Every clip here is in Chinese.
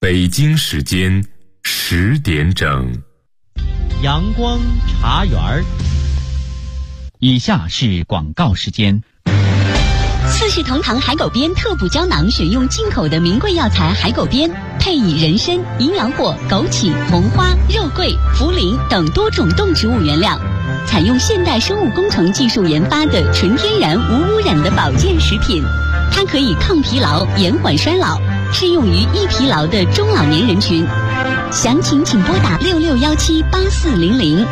北京时间10点整。 阳光茶园儿。以下是广告时间。 四世同堂海狗鞭特补胶囊选用进口的名贵药材海狗鞭，配以人参、营养果、枸杞、红花、肉桂、茯苓等多种动植物原料，采用现代生物工程技术研发的纯天然无污染的保健食品。它可以抗疲劳、延缓衰老，适用于易疲劳的中老年人群。详情请拨打66178400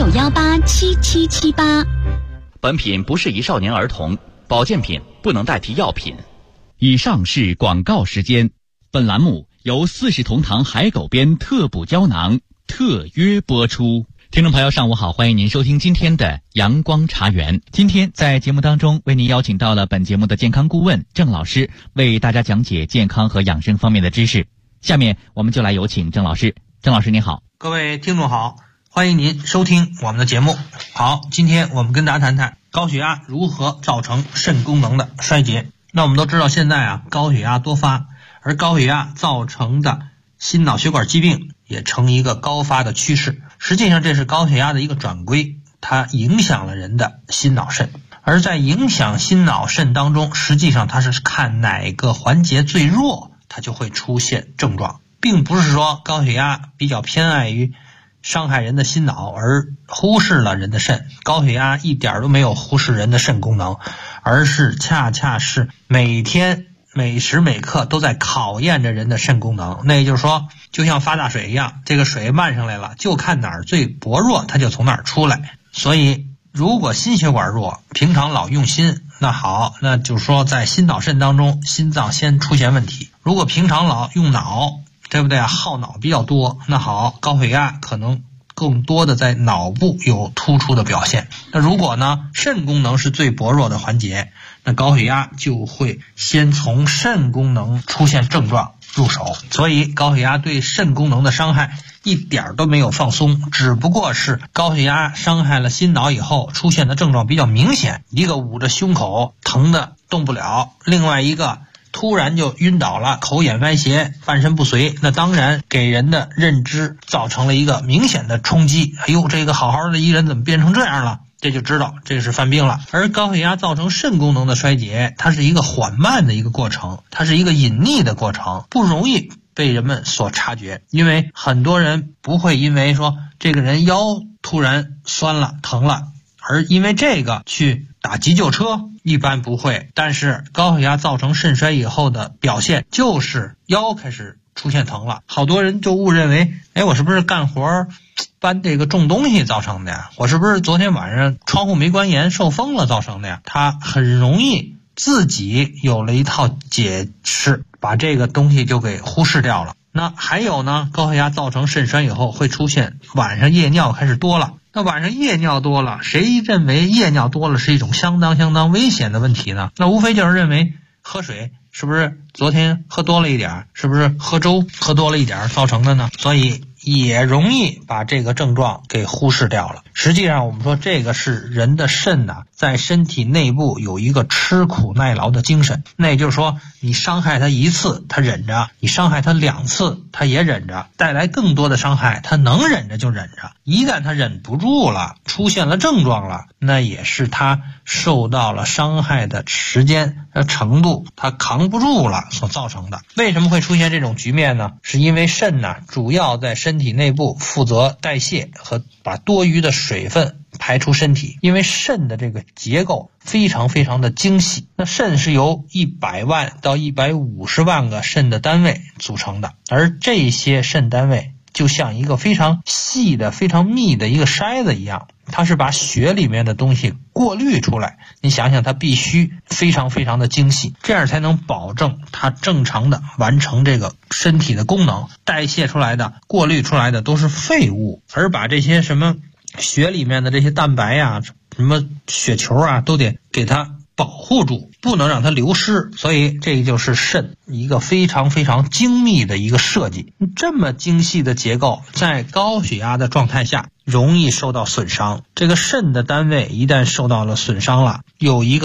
66187778。 本品不适宜少年儿童，保健品不能代替药品。 以上是广告时间。本栏目由四世同堂海狗鞭特补胶囊特约播出。听众朋友上午好，欢迎您收听今天的阳光茶园。今天在节目当中为您邀请到了本节目的健康顾问郑老师，为大家讲解健康和养生方面的知识。下面我们就来有请郑老师。郑老师您好。 各位听众好，欢迎您收听我们的节目。好，今天我们跟大家谈谈高血压如何造成肾功能的衰竭。那我们都知道现在高血压多发，而高血压造成的心脑血管疾病也呈一个高发的趋势。实际上这是高血压的一个转归，它影响了人的心脑肾。而在影响心脑肾当中，实际上它是看哪个环节最弱，它就会出现症状，并不是说高血压比较偏爱于伤害人的心脑而忽视了人的肾。高血压一点都没有忽视人的肾功能，而是恰恰是每天每时每刻都在考验着人的肾功能。那也就是说，就像发大水一样，这个水漫上来了，就看哪儿最薄弱，它就从哪儿出来。所以如果心血管弱，平常老用心，那好，那就是说在心脑肾当中，心脏先出现问题。如果平常老用脑，对不对啊？耗脑比较多，那好，高血压可能更多的在脑部有突出的表现。那如果呢，肾功能是最薄弱的环节，那高血压就会先从肾功能出现症状入手。所以高血压对肾功能的伤害一点都没有放松，只不过是高血压伤害了心脑以后出现的症状比较明显，一个捂着胸口疼的动不了，另外一个突然就晕倒了，口眼歪斜，半身不遂，那当然给人的认知造成了一个明显的冲击。哎呦，这个好好的一人怎么变成这样了？这就知道这是犯病了。而高血压造成肾功能的衰竭，它是一个缓慢的一个过程，它是一个隐匿的过程，不容易被人们所察觉。因为很多人不会因为说这个人腰突然酸了疼了而因为这个去打急救车，一般不会。但是高血压造成肾衰以后的表现就是腰开始出现疼了，好多人就误认为，我是不是干活搬这个重东西造成的呀？我是不是昨天晚上窗户没关严受风了造成的呀？他很容易自己有了一套解释，把这个东西就给忽视掉了。那还有呢，高血压造成肾衰以后会出现晚上夜尿开始多了。那晚上夜尿多了，谁认为夜尿多了是一种相当危险的问题呢？那无非就是认为喝水是不是昨天喝多了一点，是不是喝粥喝多了一点造成的呢？所以也容易把这个症状给忽视掉了。实际上我们说这个是人的肾在身体内部有一个吃苦耐劳的精神。那也就是说，你伤害他一次他忍着，你伤害他2次他也忍着，带来更多的伤害他能忍着就忍着。一旦他忍不住了，出现了症状了，那也是他受到了伤害的时间程度他扛不住了所造成的。为什么会出现这种局面呢？是因为肾主要在身体内部负责代谢和把多余的水分排出身体。因为肾的这个结构非常的精细，那肾是由100万到150万个肾的单位组成的，而这些肾单位就像一个非常细的非常密的一个筛子一样，它是把血里面的东西过滤出来。你想想，它必须非常的精细，这样才能保证它正常的完成这个身体的功能。代谢出来的过滤出来的都是废物，而把这些什么血里面的这些蛋白什么血球都得给它保护住，不能让它流失。所以这就是肾一个非常精密的一个设计。这么精细的结构在高血压的状态下容易受到损伤。这个肾的单位一旦受到了损伤了，有一个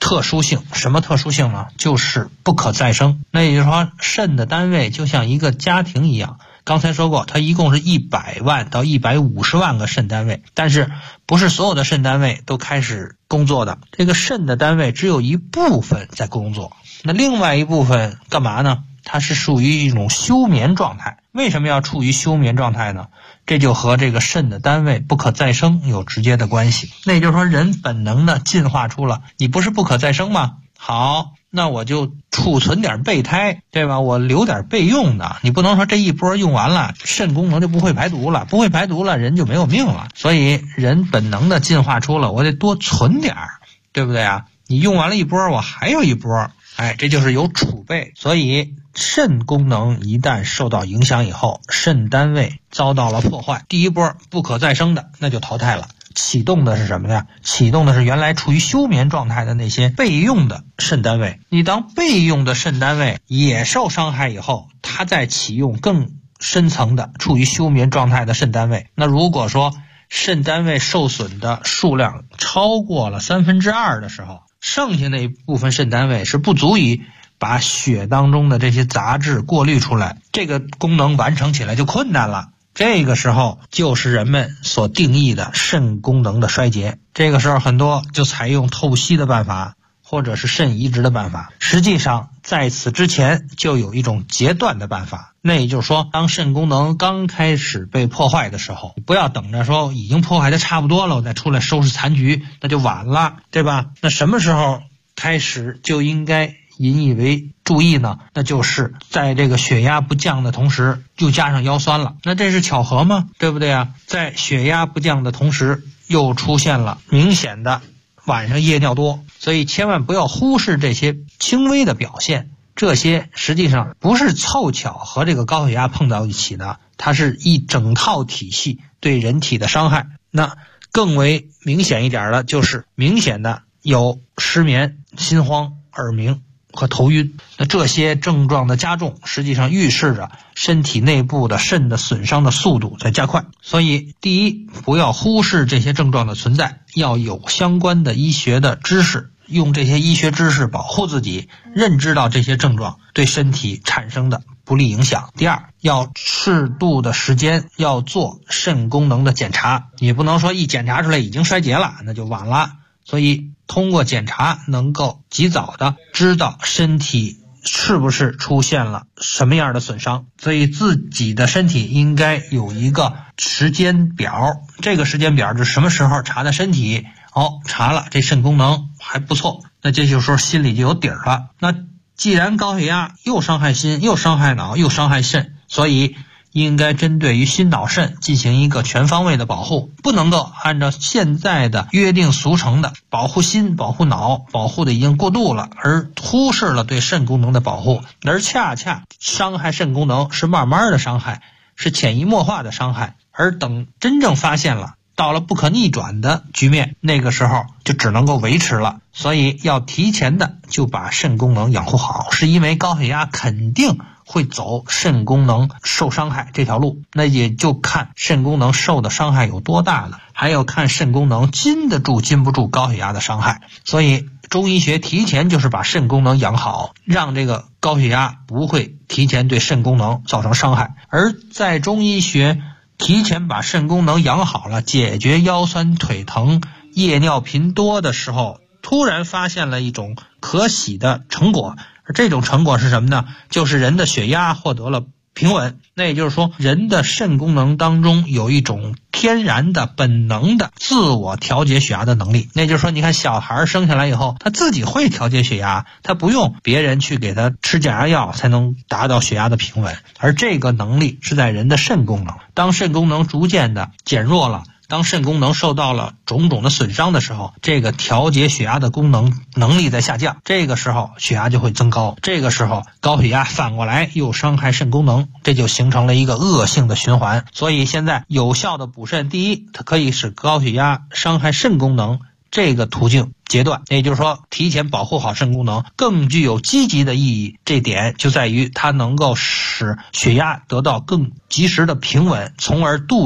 特殊性。什么特殊性呢？就是不可再生。那也就是说，肾的单位就像一个家庭一样。刚才说过，它一共是100万到150万个肾单位，但是不是所有的肾单位都开始工作的。这个肾的单位只有一部分在工作，那另外一部分干嘛呢？它是属于一种休眠状态。为什么要处于休眠状态呢？这就和这个肾的单位不可再生有直接的关系。那也就是说，人本能的进化出了，你不是不可再生吗？好，那我就储存点备胎，对吧？我留点备用的。你不能说这一波用完了，肾功能就不会排毒了，不会排毒了，人就没有命了。所以人本能的进化出了，我得多存点，对不对啊？你用完了一波，我还有一波，这就是有储备。所以肾功能一旦受到影响以后，肾单位遭到了破坏，第一波不可再生的那就淘汰了。启动的是什么呀？启动的是原来处于休眠状态的那些备用的肾单位。你当备用的肾单位也受伤害以后，它再启用更深层的处于休眠状态的肾单位。那如果说肾单位受损的数量超过了2/3的时候，剩下那一部分肾单位是不足以把血当中的这些杂质过滤出来，这个功能完成起来就困难了。这个时候就是人们所定义的肾功能的衰竭。这个时候很多就采用透析的办法，或者是肾移植的办法。实际上在此之前就有一种截断的办法。那也就是说，当肾功能刚开始被破坏的时候，不要等着说已经破坏的差不多了我再出来收拾残局，那就晚了，对吧？那什么时候开始就应该引以为注意呢？那就是在这个血压不降的同时又加上腰酸了。那这是巧合吗？对不对啊？在血压不降的同时又出现了明显的晚上夜尿多，所以千万不要忽视这些轻微的表现。这些实际上不是凑巧和这个高血压碰到一起的，它是一整套体系对人体的伤害。那更为明显一点的就是明显的有失眠、心慌、耳鸣和头晕。那这些症状的加重，实际上预示着身体内部的肾的损伤的速度在加快。所以第一，不要忽视这些症状的存在，要有相关的医学的知识，用这些医学知识保护自己，认知到这些症状对身体产生的不利影响。第二，要适度的时间要做肾功能的检查，你不能说一检查出来已经衰竭了，那就晚了。所以通过检查能够及早的知道身体是不是出现了什么样的损伤，所以自己的身体应该有一个时间表。这个时间表是什么时候查的身体，查了这肾功能还不错，那这就是说心里就有底儿了。那既然高血压又伤害心又伤害脑又伤害肾，所以应该针对于心脑肾进行一个全方位的保护，不能够按照现在的约定俗成的保护心保护脑保护的已经过度了，而忽视了对肾功能的保护。而恰恰伤害肾功能是慢慢的伤害，是潜移默化的伤害，而等真正发现了，到了不可逆转的局面，那个时候就只能够维持了。所以要提前的就把肾功能养护好，是因为高血压肯定会走肾功能受伤害这条路，那也就看肾功能受的伤害有多大了，还要看肾功能经得住经不住高血压的伤害。所以中医学提前就是把肾功能养好，让这个高血压不会提前对肾功能造成伤害。而在中医学提前把肾功能养好了，解决腰酸腿疼夜尿频多的时候，突然发现了一种可喜的成果。而这种成果是什么呢？就是人的血压获得了平稳。那也就是说，人的肾功能当中有一种天然的本能的自我调节血压的能力。那就是说，你看小孩生下来以后，他自己会调节血压，他不用别人去给他吃降压药才能达到血压的平稳。而这个能力是在人的肾功能，当肾功能逐渐的减弱了，当肾功能受到了种种的损伤的时候，这个调节血压的功能力在下降，这个时候血压就会增高，这个时候高血压反过来又伤害肾功能，这就形成了一个恶性的循环。所以现在有效的补肾，第一，它可以使高血压伤害肾功能这个途径截断，也就是说提前保护好肾功能更具有积极的意义。这点就在于它能够使血压得到更及时的平稳，从而杜绝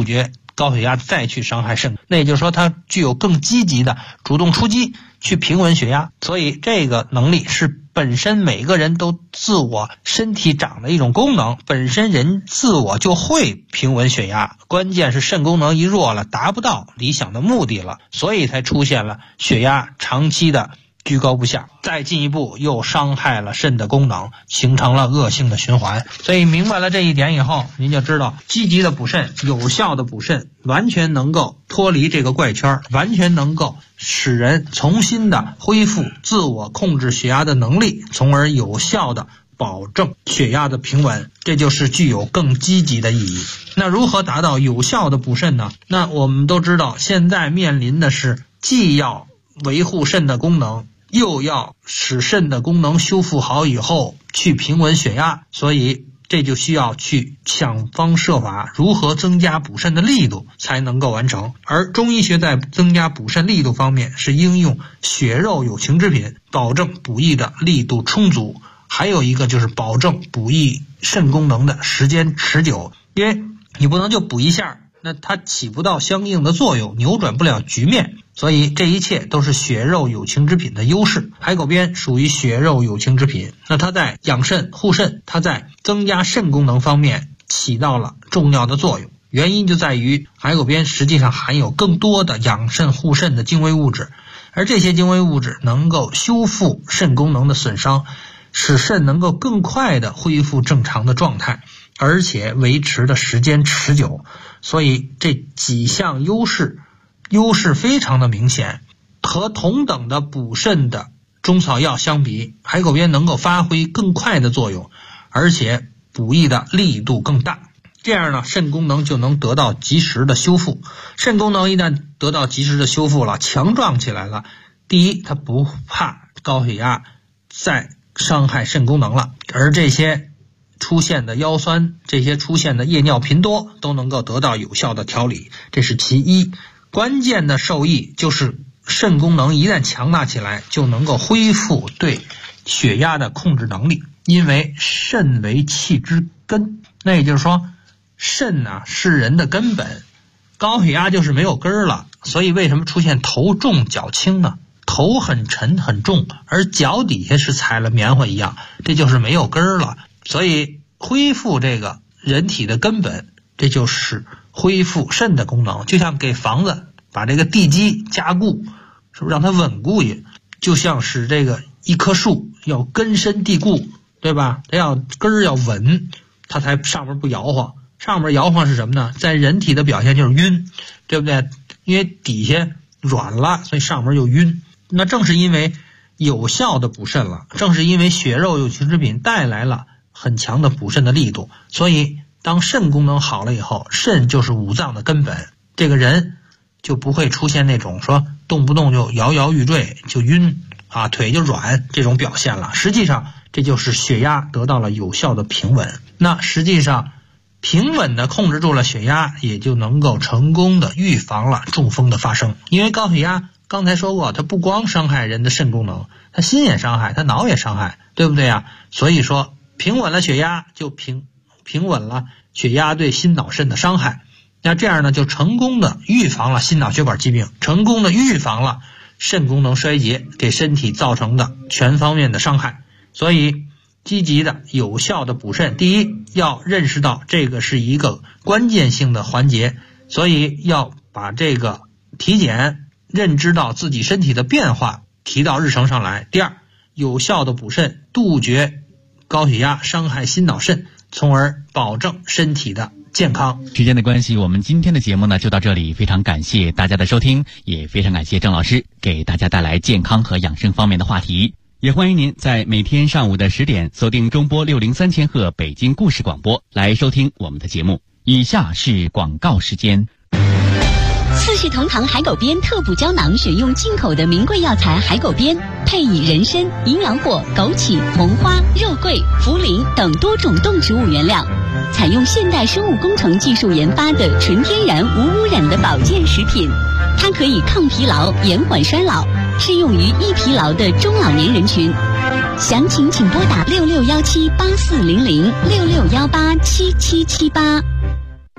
高血压再去伤害肾，那也就是说它具有更积极的主动出击去平稳血压，所以这个能力是本身每个人都自我身体长的一种功能，本身人自我就会平稳血压，关键是肾功能一弱了，达不到理想的目的了，所以才出现了血压长期的居高不下，再进一步又伤害了肾的功能，形成了恶性的循环。所以明白了这一点以后，您就知道积极的补肾，有效的补肾，完全能够脱离这个怪圈，完全能够使人重新的恢复自我控制血压的能力，从而有效的保证血压的平稳，这就是具有更积极的意义。那如何达到有效的补肾呢？那我们都知道现在面临的是既要维护肾的功能，又要使肾的功能修复好以后去平稳血压，所以这就需要去想方设法如何增加补肾的力度才能够完成。而中医学在增加补肾力度方面是应用血肉有情之品，保证补益的力度充足，还有一个就是保证补益肾功能的时间持久，因为你不能就补一下，那它起不到相应的作用，扭转不了局面，所以这一切都是血肉有情之品的优势。海狗鞭属于血肉有情之品，那它在养肾护肾，它在增加肾功能方面起到了重要的作用。原因就在于海狗鞭实际上含有更多的养肾护肾的精微物质，而这些精微物质能够修复肾功能的损伤，使肾能够更快的恢复正常的状态，而且维持的时间持久。所以这几项优势非常的明显，和同等的补肾的中草药相比，海狗鞭能够发挥更快的作用，而且补益的力度更大，这样呢，肾功能就能得到及时的修复。肾功能一旦得到及时的修复了，强壮起来了，第一，它不怕高血压再伤害肾功能了，而这些出现的腰酸，这些出现的夜尿频多都能够得到有效的调理，这是其一。关键的受益就是肾功能一旦强大起来，就能够恢复对血压的控制能力，因为肾为气之根，那也就是说肾呢是人的根本，高血压就是没有根儿了。所以为什么出现头重脚轻呢？头很沉很重，而脚底下是踩了棉花一样，这就是没有根儿了。所以恢复这个人体的根本，这就是恢复肾的功能，就像给房子把这个地基加固，是不是让它稳固也？就像是这个一棵树要根深蒂固，对吧？它要根儿要稳，它才上面不摇晃。上面摇晃是什么呢？在人体的表现就是晕，对不对？因为底下软了，所以上面就晕。那正是因为有效的补肾了，正是因为血肉有情之品带来了很强的补肾的力度，所以当肾功能好了以后，肾就是五脏的根本，这个人就不会出现那种说动不动就摇摇欲坠就晕啊，腿就软这种表现了。实际上这就是血压得到了有效的平稳。那实际上平稳的控制住了血压，也就能够成功的预防了中风的发生。因为高血压刚才说过，它不光伤害人的肾功能，它心也伤害，它脑也伤害，对不对啊？所以说平稳了血压，就平稳了血压对心脑肾的伤害。那这样呢，就成功的预防了心脑血管疾病，成功的预防了肾功能衰竭给身体造成的全方面的伤害。所以积极的有效的补肾，第一要认识到这个是一个关键性的环节，所以要把这个体检认知到自己身体的变化提到日程上来。第二，有效的补肾，杜绝高血压伤害心脑肾，从而保证身体的健康。 时间的关系，我们今天的节目呢就到这里，非常感谢大家的收听，也非常感谢郑老师给大家带来健康和养生方面的话题。也欢迎您在每天上午的10点锁定中波603千赫北京故事广播来收听我们的节目。以下是广告时间。 四世同堂海狗鞭特补胶囊选用进口的名贵药材海狗鞭，配以人参、营养果、枸杞、红花、肉桂、茯苓等多种动植物原料，采用现代生物工程技术研发的纯天然无污染的保健食品。它可以抗疲劳、延缓衰老，适用于易疲劳的中老年人群。详情请拨打6617840066187778。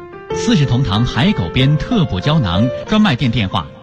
四世同堂海狗鞭特补胶囊专卖店电话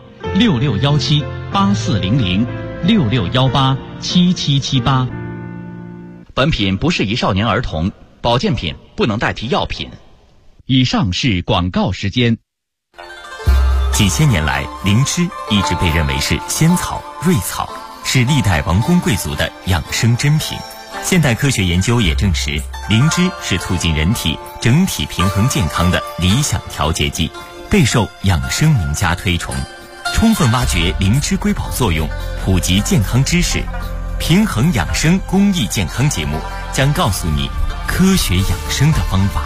：6617-8400，6618-7778。 本品不适宜少年儿童，保健品不能代替药品。 以上是广告时间。 几千年来，灵芝一直被认为是仙草、瑞草，是历代王公贵族的养生珍品。现代科学研究也证实，灵芝是促进人体整体平衡健康的理想调节剂，备受养生名家推崇。充分挖掘灵芝瑰宝作用，普及健康知识，平衡养生公益健康节目将告诉你科学养生的方法。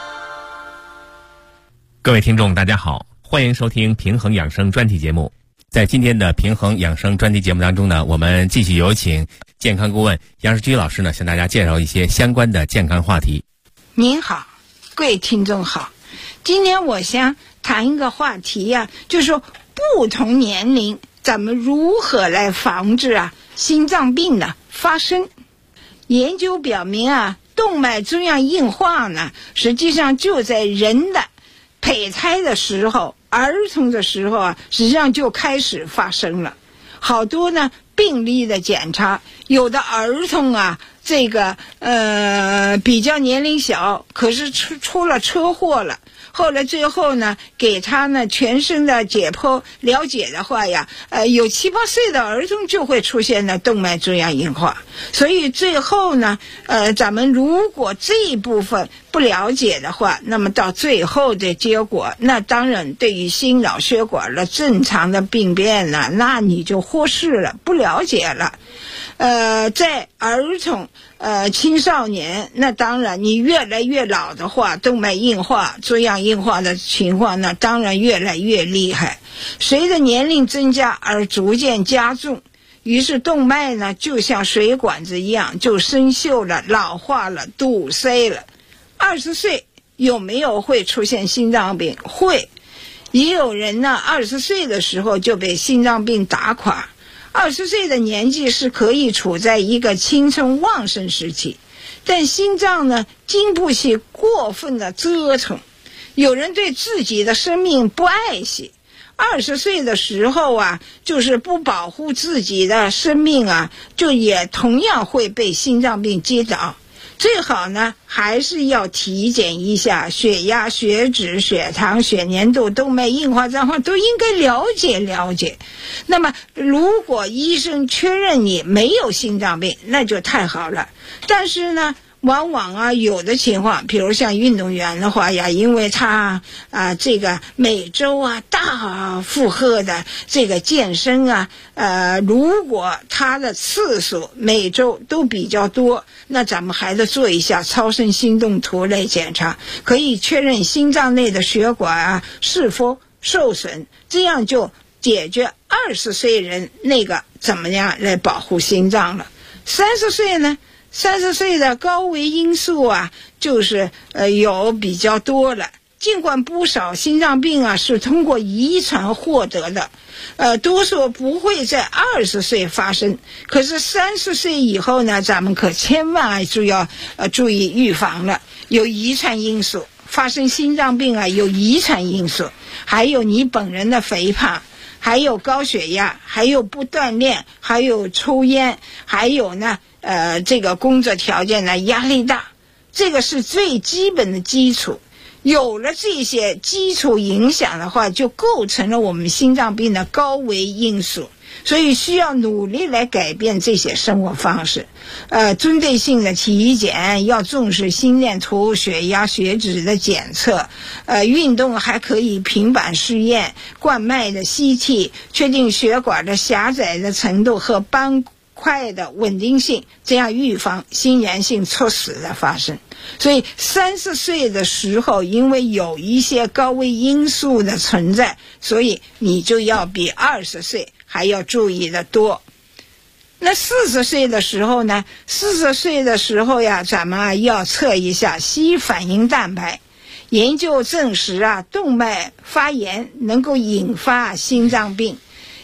各位听众大家好，欢迎收听平衡养生专题节目。在今天的平衡养生专题节目当中呢，我们继续有请健康顾问杨世居老师呢，向大家介绍一些相关的健康话题。 您好，各位听众好，今天我想谈一个话题呀，就是说不同年龄咱们如何来防治心脏病的发生。研究表明动脉粥样硬化呢，实际上就在人的胚胎的时候，儿童的时候实际上就开始发生了。好多呢病例的检查，有的儿童这个比较年龄小，可是出了车祸了，后来最后呢给他呢全身的解剖了解的话呀，有7、8岁的儿童就会出现了动脉粥样硬化。所以最后呢咱们如果这一部分不了解的话，那么到最后的结果，那当然对于心脑血管的正常的病变呢，那你就忽视了，不了解了。在儿童青少年，那当然你越来越老的话，动脉硬化粥样硬化的情况呢当然越来越厉害，随着年龄增加而逐渐加重，于是动脉呢就像水管子一样就生锈了，老化了，堵塞了。20岁有没有会出现心脏病？会，也有人呢20岁的时候就被心脏病打垮。20岁的年纪是可以处在一个青春旺盛时期，但心脏呢经不起过分的折腾，有人对自己的生命不爱惜，20岁的时候就是不保护自己的生命就也同样会被心脏病击倒。最好呢还是要体检一下血压、血脂、血糖、血粘度、动脉硬化状况都应该了解了解。那么如果医生确认你没有心脏病，那就太好了。但是呢往往有的情况，比如像运动员的话呀，因为他这个每周大负荷的这个健身如果他的次数每周都比较多，那咱们还得做一下超声心动图来检查，可以确认心脏内的血管是否受损，这样就解决20岁人那个怎么样来保护心脏了。30岁呢，30岁的高危因素就是有比较多了。尽管不少心脏病是通过遗传获得的，多数不会在20岁发生，可是30岁以后呢，咱们可千万就要注意预防了。有遗传因素，发生心脏病有遗传因素，还有你本人的肥胖，还有高血压，还有不锻炼，还有抽烟，还有呢这个工作条件呢压力大，这个是最基本的基础。有了这些基础影响的话，就构成了我们心脏病的高危因素，所以需要努力来改变这些生活方式。针对性的体检，要重视心电图、血压、血脂的检测。运动还可以平板试验冠脉的 CT， 确定血管的狭窄的程度和斑块的稳定性，这样预防心源性猝死的发生。所以30岁的时候，因为有一些高危因素的存在，所以你就要比20岁还要注意的多。那40岁的时候呢，40岁的时候呀，咱们要测一下硒反应蛋白。研究证实动脉发炎能够引发心脏病，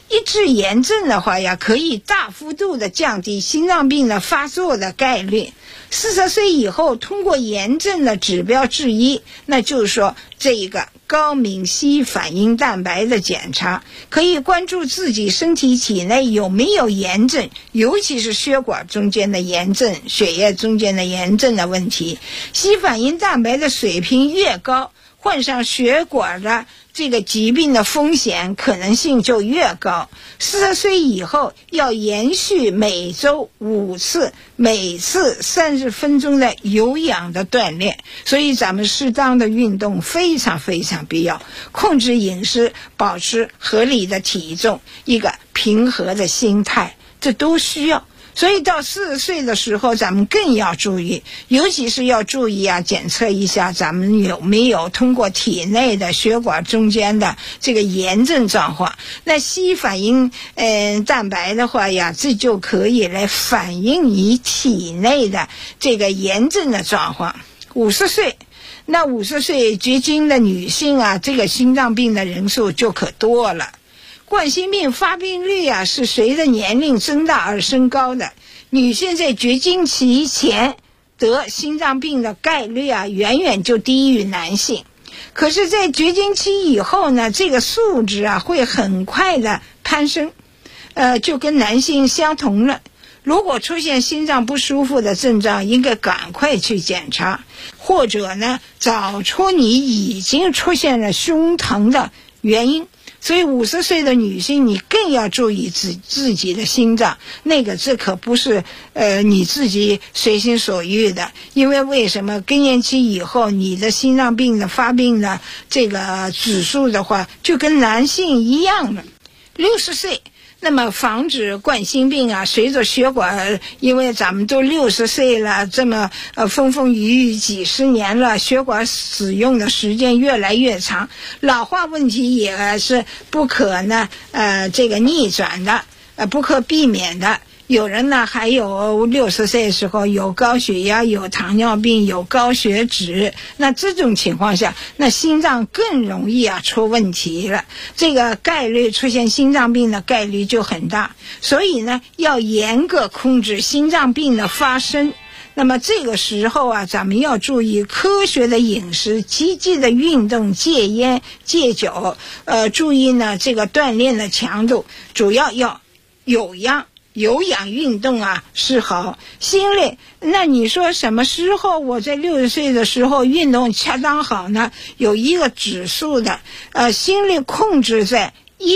一治炎症的话呀，可以大幅度的降低心脏病的发作的概率。40岁以后通过炎症的指标之一，那就是说这个高敏硒反应蛋白的检查，可以关注自己身体体内有没有炎症，尤其是血管中间的炎症、血液中间的炎症的问题。硒反应蛋白的水平越高，患上血管的这个疾病的风险可能性就越高。40岁以后要延续每周5次，每次30分钟的有氧的锻炼，所以咱们适当的运动非常非常必要，控制饮食，保持合理的体重，一个平和的心态，这都需要。所以到40岁的时候咱们更要注意，尤其是要注意检测一下咱们有没有通过体内的血管中间的这个炎症状况。那硒反应蛋白的话呀，这就可以来反映你体内的这个炎症的状况。50岁，那50岁绝经的女性这个心脏病的人数就可多了。冠心病发病率是随着年龄增大而升高的，女性在绝经期前得心脏病的概率远远就低于男性。可是在绝经期以后呢，这个数值会很快的攀升，就跟男性相同了。如果出现心脏不舒服的症状，应该赶快去检查，或者呢找出你已经出现了胸疼的原因。所以50岁的女性你更要注意自己的心脏，这可不是你自己随心所欲的。因为为什么更年期以后你的心脏病的发病的这个指数的话就跟男性一样了。60岁，那么防止冠心病随着血管，因为咱们都60岁了，这么风风雨雨几十年了，血管使用的时间越来越长，老化问题也是不可这个逆转的，不可避免的。有人呢还有60岁的时候有高血压、有糖尿病、有高血脂，那这种情况下，那心脏更容易出问题了，这个概率出现心脏病的概率就很大。所以呢要严格控制心脏病的发生。那么这个时候咱们要注意科学的饮食、积极的运动、戒烟戒酒，注意呢这个锻炼的强度，主要要有氧运动是好。心率，那你说什么时候我在60岁的时候运动恰当好呢？有一个指数的，心率控制在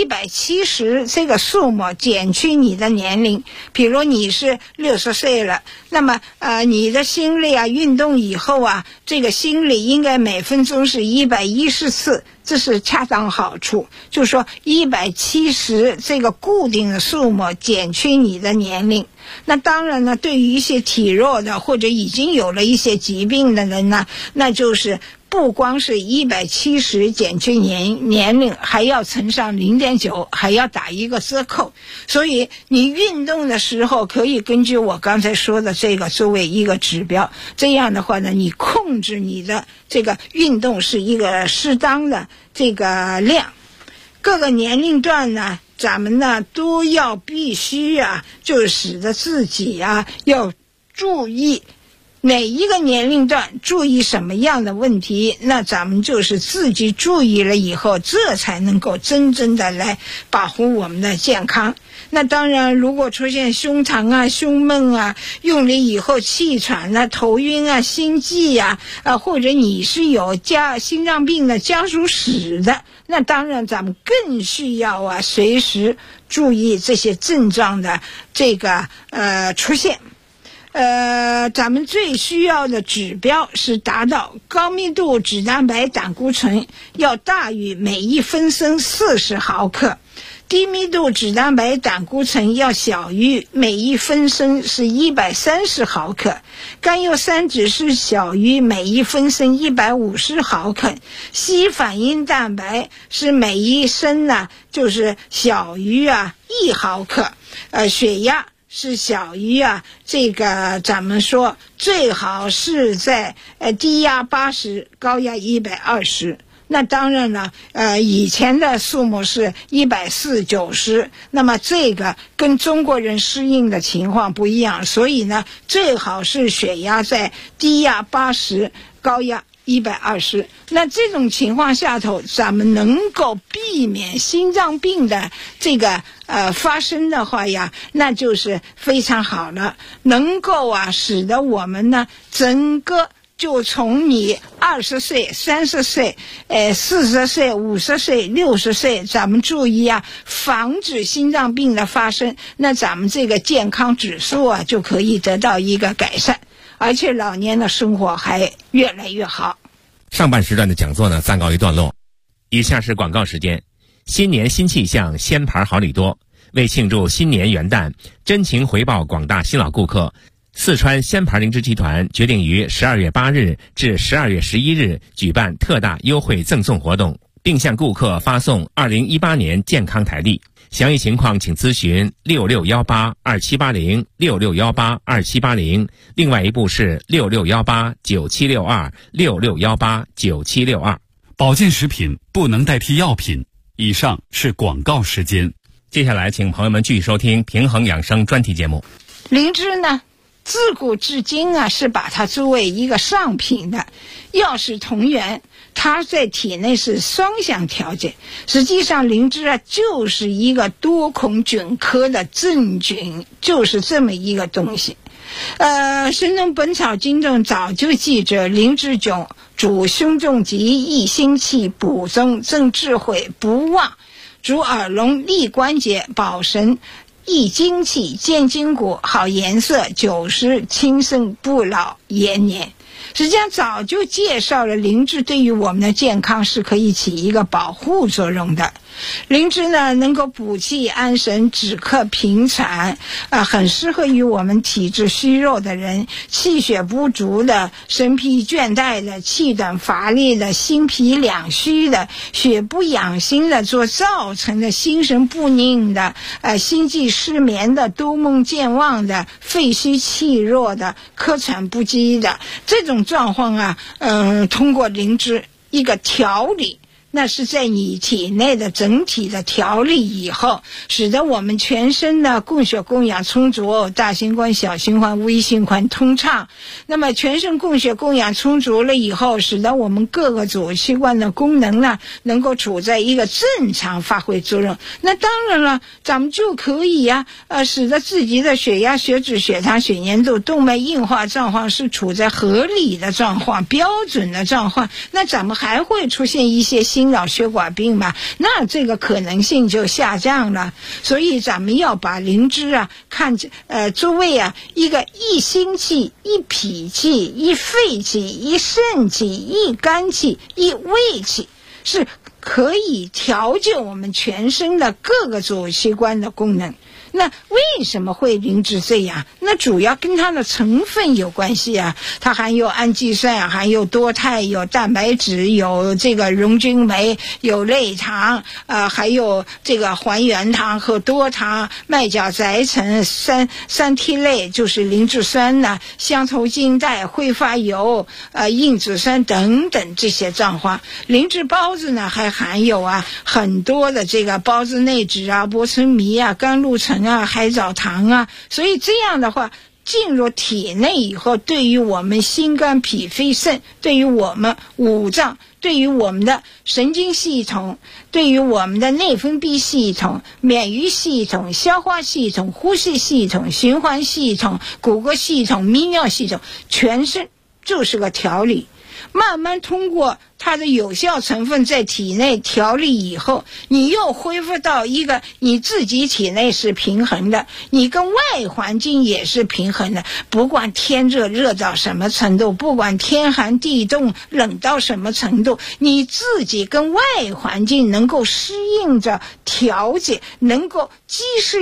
170这个数目，减去你的年龄。比如你是60岁了，那么你的心率运动以后这个心率应该每分钟是110次，这是恰当好处。就是说170这个固定的数目减去你的年龄。那当然呢，对于一些体弱的或者已经有了一些疾病的人呢，那就是不光是170减去年龄，还要乘上0.9，还要打一个折扣。所以你运动的时候可以根据我刚才说的这个作为一个指标，这样的话呢，你控制你的这个运动是一个适当的这个量。各个年龄段呢，咱们呢都要必须就使得自己要注意哪一个年龄段注意什么样的问题，那咱们就是自己注意了以后，这才能够真正的来保护我们的健康。那当然如果出现胸疼胸闷用力以后气喘头晕心悸或者你是有心脏病的家族史的，那当然咱们更需要随时注意这些症状的这个出现。咱们最需要的指标是达到高密度脂蛋白胆固醇要大于每1分升40毫克，低密度脂蛋白胆固醇要小于每1分升是130毫克，甘油三酯是小于每1分升150毫克，硒反应蛋白是每1升就是小于1毫克，血压是小于这个咱们说最好是在低压80高压120。 那当然了，以前的数目是140、90，那么这个跟中国人适应的情况不一样，所以呢，最好是血压在低压80，高压120。那这种情况下头，咱们能够避免心脏病的这个发生的话呀，那就是非常好了，能够使得我们呢整个就从你20岁、30岁、40岁、50岁、60岁，咱们注意防止心脏病的发生，那咱们这个健康指数就可以得到一个改善，而且老年的生活还越来越好。 上半时段的讲座呢暂告一段落，以下是广告时间。新年新气象，鲜牌好礼多。为庆祝新年元旦，真情回报广大新老顾客，四川鲜牌灵芝集团决定于12月8日至12月11日举办特大优惠赠送活动，并向顾客发送2018年健康台历。详细情况请咨询66182780 66182780，另外一部是66189762 66189762。 保健食品不能代替药品。以上是广告时间。 接下来请朋友们继续收听平衡养生专题节目。 灵芝呢，自古至今是把它作为一个上品的药食同源，它在体内是双向调节。实际上灵芝就是一个多孔菌科的真菌，就是这么一个东西。神农本草经中早就记着，灵芝菌主胸中疾，益心气，补中，增智慧，不忘，主耳聋，利关节，保神，益精气，健筋骨，好颜色，久食，轻身，不老延年。实际上早就介绍了灵芝对于我们的健康是可以起一个保护作用的。灵芝呢，能够补气安神，止咳平喘，很适合于我们体质虚弱的人，气血不足的，身疲倦怠的，气短乏力的，心脾两虚的，血不养心的，所造成的心神不宁的，心悸失眠的，多梦健忘的，肺虚气弱的，咳喘不积的，这种状况通过灵芝一个调理，那是在你体内的整体的调理以后，使得我们全身的供血供氧充足，大循环、小循环、微循环通畅。那么全身供血供氧充足了以后，使得我们各个主器官的功能呢，能够处在一个正常发挥作用。那当然了，咱们就可以使得自己的血压、血脂、血糖、血粘度、动脉硬化状况是处在合理的状况、标准的状况。那咱们还会出现一些心脑血管病嘛？那这个可能性就下降了。所以咱们要把灵芝看作为一个一心气、一脾气、一肺气、一肾气、一肝气、一胃气，是可以调节我们全身的各个主器官的功能。那为什么会灵芝这样？那主要跟它的成分有关系它含有氨基酸，含有多肽，有蛋白质，有这个溶菌酶，有类糖，还有这个还原糖和多糖，麦角甾醇，三萜类就是灵芝酸香头茎带，挥发油，硬脂酸等等这些状况。灵芝孢子呢还含有很多的这个孢子内酯玻醇醚甘露醇海藻糖所以这样的话进入体内以后，对于我们心肝脾肺肾，对于我们五脏，对于我们的神经系统，对于我们的内分泌系统、免疫系统、消化系统、呼吸系统、循环系统、骨骼系统、泌尿系统，全身就是个调理。慢慢通过它的有效成分在体内调理以后，你又恢复到一个你自己体内是平衡的，你跟外环境也是平衡的。不管天热到什么程度，不管天寒地冻冷到什么程度，你自己跟外环境能够适应着调节，能够及时